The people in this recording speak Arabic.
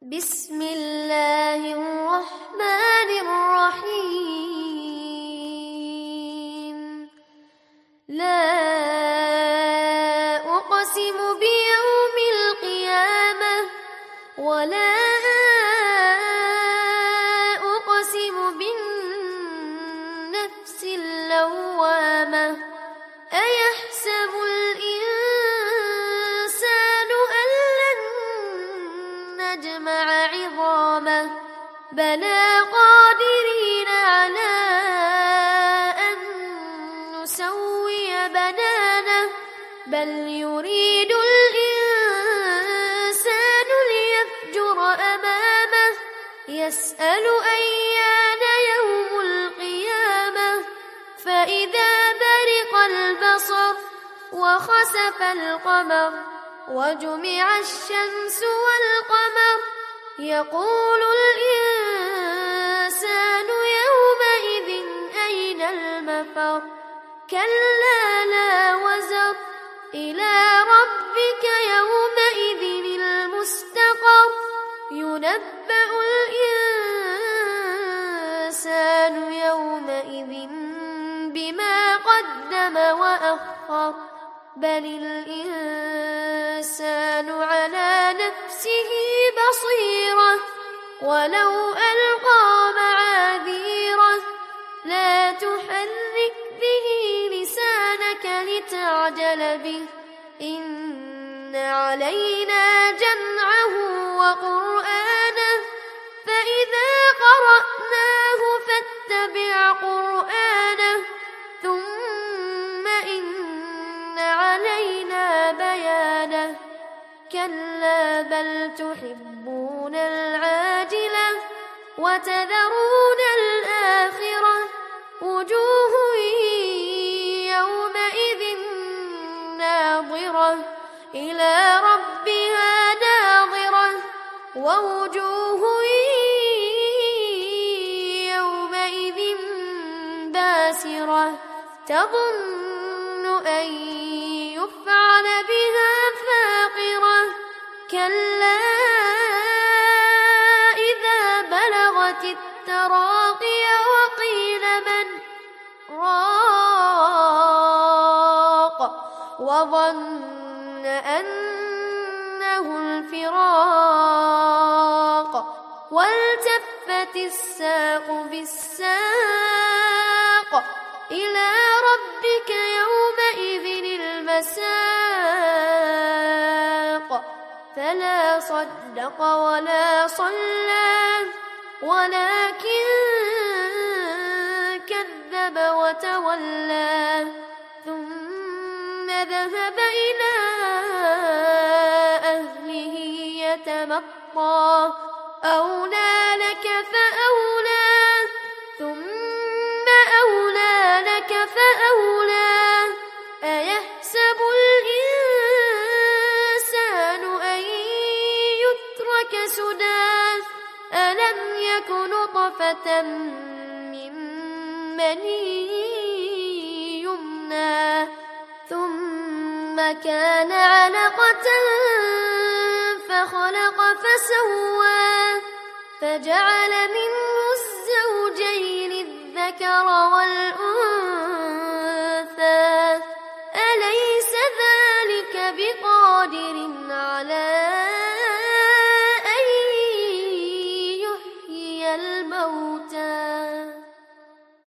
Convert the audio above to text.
بسم الله الرحمن الرحيم لا أقسم بيوم القيامة ولا أقسم بالنفس اللوامة أيحسب الإنسان أن لن نجمع عظامه بلى قادرين على أن نسوي بنانه بل يريد الإنسان ليفجر أمامه يسأل أيان يوم القيامة فإذا برق البصر وخسف القمر وجمع الشمس والقمر يقول الإنسان يومئذ أين المفر كلا لا وزر إلى ربك يومئذ المستقر ينبأ الإنسان يومئذ بما قدم وأخر بل الإنسان على نفسه بصيرة ولو ألقى معاذيره لا تحرك به لسانك لتعجل به إن علينا جمعه وقرآنه فإذا قرأناه فاتبع قرآنه ثم إن علينا بيانه كلا بل تحبون العاجلة وتذرون الآخرة وجوه يومئذ ناظرة إلى ربها ناظرة ووجوه يومئذ باسرة تظن أن يفعل بها فاقرة كلا إذا بلغت التراقي وقيل من راق وظن أنه الفراق والتفت الساق بالساق إلى ربك يومئذ المساق فلا صدق ولا صلى ولكن كذب وتولى ثم ذهب إلى أهله يتمطى أولى لك فأولى ثم أولى لك فأولى أيحسب الإنسان أن يترك سدى ألم يك نطفة من مني يمنى ثم كان علقة فخلق فسوى فجعل منه الزوجين الذكر والأنثى